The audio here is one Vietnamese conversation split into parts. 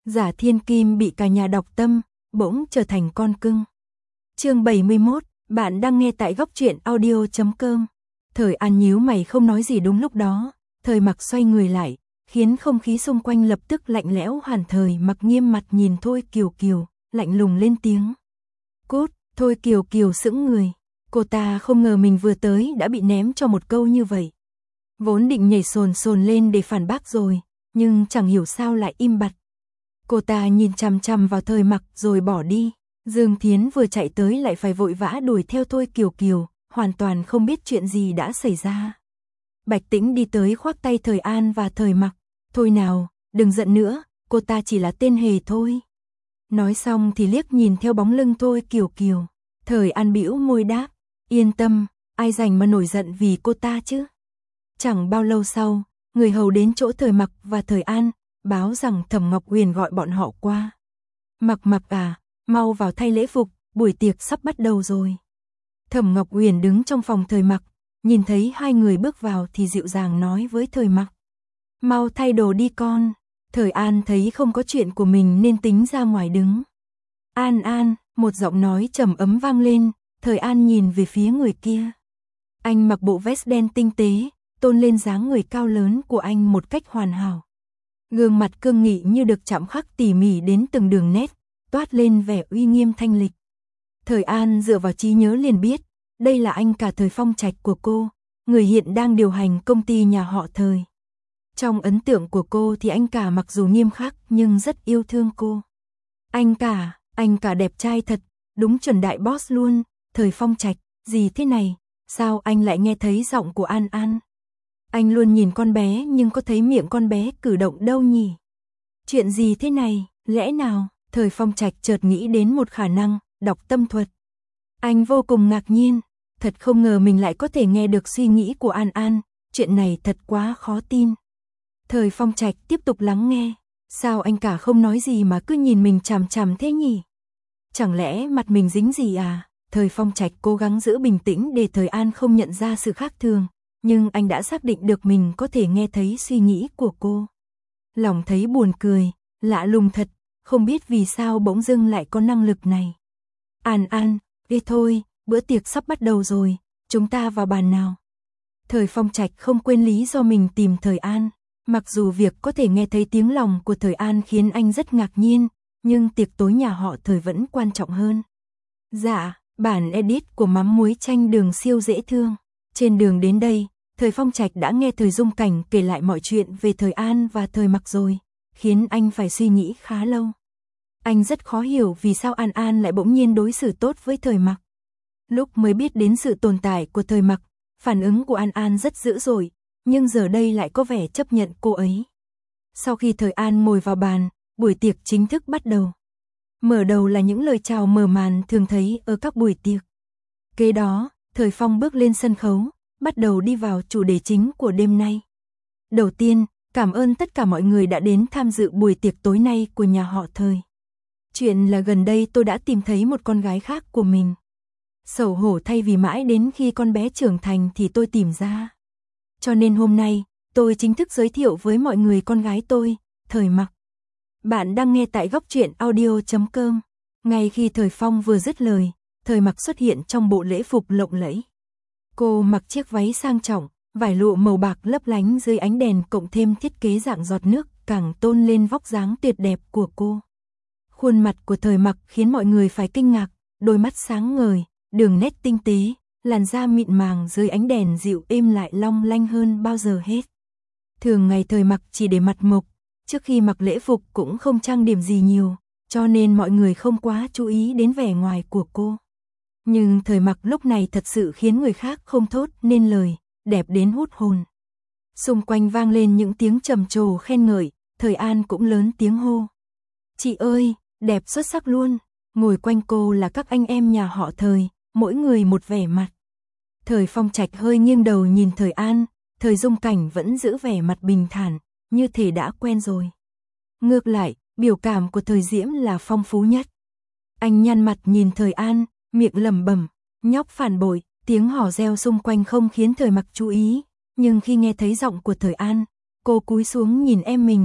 Giả thiên kim bị cả nhà đọc tâm, bỗng trở thành con cưng. Chương 71, bạn đang nghe tại góc truyện audio.com. Thời An nhíu mày không nói gì đúng lúc đó, Thời Mặc xoay người lại, khiến không khí xung quanh lập tức lạnh lẽo hẳn. Thời Mặc nghiêm mặt nhìn Thôi Kiều Kiều, lạnh lùng lên tiếng. Cút. Thôi Kiều Kiều sững người, cô ta không ngờ mình vừa tới đã bị ném cho một câu như vậy. Vốn định nhảy sồn sồn lên để phản bác rồi, nhưng chẳng hiểu sao lại im bặt. Cô ta nhìn chằm chằm vào Thời Mặc rồi bỏ đi. Dương Thiến vừa chạy tới lại phải vội vã đuổi theo Thôi Kiều Kiều, hoàn toàn không biết chuyện gì đã xảy ra. Bạch Tĩnh đi tới khoác tay Thời An và Thời Mặc. Thôi nào, đừng giận nữa, cô ta chỉ là tên hề thôi. Nói xong thì liếc nhìn theo bóng lưng Thôi Kiều Kiều. Thời An bĩu môi đáp, yên tâm, ai rảnh mà nổi giận vì cô ta chứ. Chẳng bao lâu sau, người hầu đến chỗ Thời Mặc và Thời An, báo rằng Thẩm Ngọc Huyền gọi bọn họ qua. Mặc à, mau vào thay lễ phục, buổi tiệc sắp bắt đầu rồi. Thẩm Ngọc Huyền đứng trong phòng Thời Mặc, nhìn thấy hai người bước vào thì dịu dàng nói với Thời Mặc. Mau thay đồ đi con. Thời An thấy không có chuyện của mình nên tính ra ngoài đứng. An, một giọng nói trầm ấm vang lên, Thời An nhìn về phía người kia. Anh mặc bộ vest đen tinh tế, tôn lên dáng người cao lớn của anh một cách hoàn hảo. Gương mặt cương nghị như được chạm khắc tỉ mỉ đến từng đường nét, toát lên vẻ uy nghiêm thanh lịch. Thời An dựa vào trí nhớ liền biết, đây là anh cả Thời Phong Trạch của cô, người hiện đang điều hành công ty nhà họ Thời. Trong ấn tượng của cô thì anh cả mặc dù nghiêm khắc nhưng rất yêu thương cô. Anh cả đẹp trai thật, đúng chuẩn đại boss luôn. Thời Phong Trạch, gì thế này, sao anh lại nghe thấy giọng của An? Anh luôn nhìn con bé nhưng có thấy miệng con bé cử động đâu nhỉ? Chuyện gì thế này, lẽ nào? Thời Phong Trạch chợt nghĩ đến một khả năng, đọc tâm thuật. Anh vô cùng ngạc nhiên, thật không ngờ mình lại có thể nghe được suy nghĩ của An, chuyện này thật quá khó tin. Thời Phong Trạch tiếp tục lắng nghe, sao anh cả không nói gì mà cứ nhìn mình chằm chằm thế nhỉ? Chẳng lẽ mặt mình dính gì à? Thời Phong Trạch cố gắng giữ bình tĩnh để Thời An không nhận ra sự khác thường, nhưng anh đã xác định được mình có thể nghe thấy suy nghĩ của cô. Lòng thấy buồn cười, lạ lùng thật, không biết vì sao bỗng dưng lại có năng lực này. An, đi thôi, bữa tiệc sắp bắt đầu rồi, chúng ta vào bàn nào. Thời Phong Trạch không quên lý do mình tìm Thời An. Mặc dù việc có thể nghe thấy tiếng lòng của Thời An khiến anh rất ngạc nhiên, nhưng tiệc tối nhà họ Thời vẫn quan trọng hơn. Dạ, bản edit của mắm muối chanh đường siêu dễ thương. Trên đường đến đây, Thời Phong Trạch đã nghe Thời Dung Cảnh kể lại mọi chuyện về Thời An và Thời Mặc rồi, khiến anh phải suy nghĩ khá lâu. Anh rất khó hiểu vì sao An lại bỗng nhiên đối xử tốt với Thời Mặc. Lúc mới biết đến sự tồn tại của Thời Mặc, phản ứng của An rất dữ dội, nhưng giờ đây lại có vẻ chấp nhận cô ấy. Sau khi Thời An ngồi vào bàn, buổi tiệc chính thức bắt đầu. Mở đầu là những lời chào mở màn thường thấy ở các buổi tiệc. Kế đó, Thời Phong bước lên sân khấu, bắt đầu đi vào chủ đề chính của đêm nay. Đầu tiên, cảm ơn tất cả mọi người đã đến tham dự buổi tiệc tối nay của nhà họ Thời. Chuyện là gần đây tôi đã tìm thấy một con gái khác của mình. Xấu hổ thay vì mãi đến khi con bé trưởng thành thì tôi tìm ra. Cho nên hôm nay, tôi chính thức giới thiệu với mọi người con gái tôi, Thời Mặc. Bạn đang nghe tại góc truyện audio.com. Ngay khi Thời Phong vừa dứt lời, Thời Mặc xuất hiện trong bộ lễ phục lộng lẫy. Cô mặc chiếc váy sang trọng, vải lụa màu bạc lấp lánh dưới ánh đèn cộng thêm thiết kế dạng giọt nước càng tôn lên vóc dáng tuyệt đẹp của cô. Khuôn mặt của Thời Mặc khiến mọi người phải kinh ngạc, đôi mắt sáng ngời, đường nét tinh tế, làn da mịn màng dưới ánh đèn dịu êm lại long lanh hơn bao giờ hết. Thường ngày Thời Mặc chỉ để mặt mộc, trước khi mặc lễ phục cũng không trang điểm gì nhiều, cho nên mọi người không quá chú ý đến vẻ ngoài của cô. Nhưng Thời Mặc lúc này thật sự khiến người khác không thốt nên lời, đẹp đến hút hồn. Xung quanh vang lên những tiếng trầm trồ khen ngợi, Thời An cũng lớn tiếng hô. Chị ơi, đẹp xuất sắc luôn. Ngồi quanh cô là các anh em nhà họ Thời, mỗi người một vẻ mặt. Thời Phong Trạch hơi nghiêng đầu nhìn Thời An, Thời Dung Cảnh vẫn giữ vẻ mặt bình thản, như thể đã quen rồi. Ngược lại, biểu cảm của Thời Diễm là phong phú nhất. Anh nhăn mặt nhìn Thời An, miệng lẩm bẩm, nhóc phản bội, tiếng hò reo xung quanh không khiến Thời Mặc chú ý, nhưng khi nghe thấy giọng của Thời An, cô cúi xuống nhìn em mình,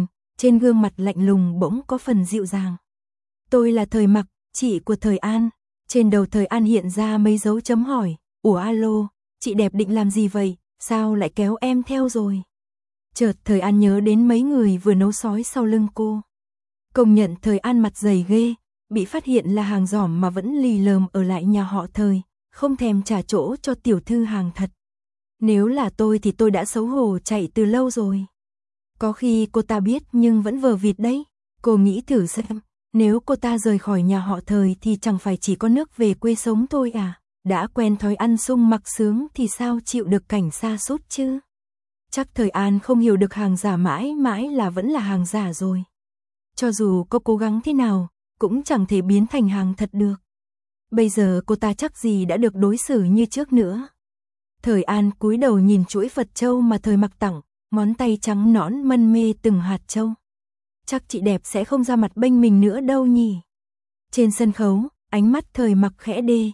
trên gương mặt lạnh lùng bỗng có phần dịu dàng. Tôi là Thời Mặc, chị của Thời An. Trên đầu Thời An hiện ra mấy dấu chấm hỏi. Ủa alo, chị đẹp định làm gì vậy, sao lại kéo em theo rồi? Chợt Thời An nhớ đến mấy người vừa nấu sói sau lưng cô. Công nhận Thời An mặt dày ghê, bị phát hiện là hàng giỏm mà vẫn lì lợm ở lại nhà họ Thời, không thèm trả chỗ cho tiểu thư hàng thật. Nếu là tôi thì tôi đã xấu hổ chạy từ lâu rồi. Có khi cô ta biết nhưng vẫn vờ vịt đấy. Cô nghĩ thử xem, nếu cô ta rời khỏi nhà họ Thời thì chẳng phải chỉ có nước về quê sống thôi à? Đã quen thói ăn sung mặc sướng thì sao chịu được cảnh sa sút chứ? Chắc Thời An không hiểu được hàng giả mãi mãi là vẫn là hàng giả rồi. Cho dù có cố gắng thế nào, cũng chẳng thể biến thành hàng thật được. Bây giờ cô ta chắc gì đã được đối xử như trước nữa. Thời An cúi đầu nhìn chuỗi Phật châu mà Thời Mặc tặng, ngón tay trắng nõn mân mê từng hạt châu. Chắc chị đẹp sẽ không ra mặt bênh mình nữa đâu nhỉ. Trên sân khấu, ánh mắt Thời Mặc khẽ đê,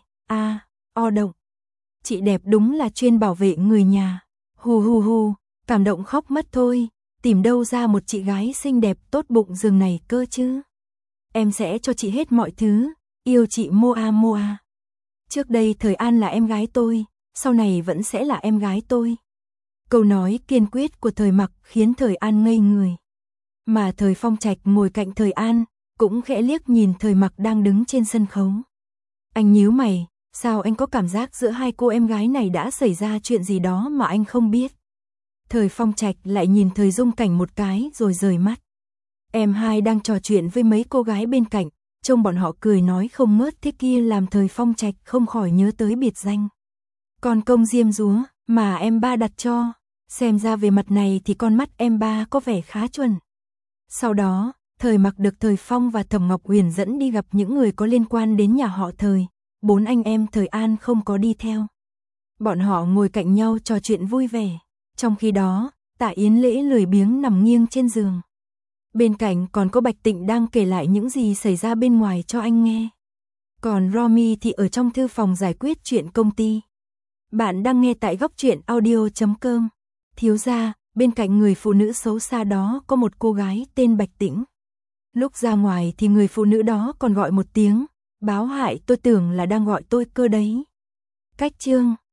o động. Chị đẹp đúng là chuyên bảo vệ người nhà. Hù hù hù, cảm động khóc mất thôi. Tìm đâu ra một chị gái xinh đẹp tốt bụng rừng này cơ chứ. Em sẽ cho chị hết mọi thứ, yêu chị Moa Moa. Trước đây Thời An là em gái tôi, sau này vẫn sẽ là em gái tôi. Câu nói kiên quyết của Thời Mặc khiến Thời An ngây người. Mà Thời Phong Trạch ngồi cạnh Thời An, cũng khẽ liếc nhìn Thời Mặc đang đứng trên sân khấu. Anh nhíu mày, sao anh có cảm giác giữa hai cô em gái này đã xảy ra chuyện gì đó mà anh không biết. Thời Phong Trạch lại nhìn Thời Dung Cảnh một cái rồi rời mắt. Em hai đang trò chuyện với mấy cô gái bên cạnh, trông bọn họ cười nói không ngớt thế kia làm Thời Phong Trạch không khỏi nhớ tới biệt danh. Còn công diêm dúa mà em ba đặt cho, xem ra về mặt này thì con mắt em ba có vẻ khá chuẩn. Sau đó, Thời Mặc được Thời Phong và Thẩm Ngọc Huyền dẫn đi gặp những người có liên quan đến nhà họ Thời. 4 anh em Thời An không có đi theo. Bọn họ ngồi cạnh nhau trò chuyện vui vẻ. Trong khi đó, Tạ Yến Lễ lười biếng nằm nghiêng trên giường. Bên cạnh còn có Bạch Tịnh đang kể lại những gì xảy ra bên ngoài cho anh nghe. Còn Romy thì ở trong thư phòng giải quyết chuyện công ty. Bạn đang nghe tại góc truyện audio.com. Thiếu gia, bên cạnh người phụ nữ xấu xa đó có một cô gái tên Bạch Tĩnh. Lúc ra ngoài thì người phụ nữ đó còn gọi một tiếng, báo hại, tôi tưởng là đang gọi tôi cơ đấy. Cách chương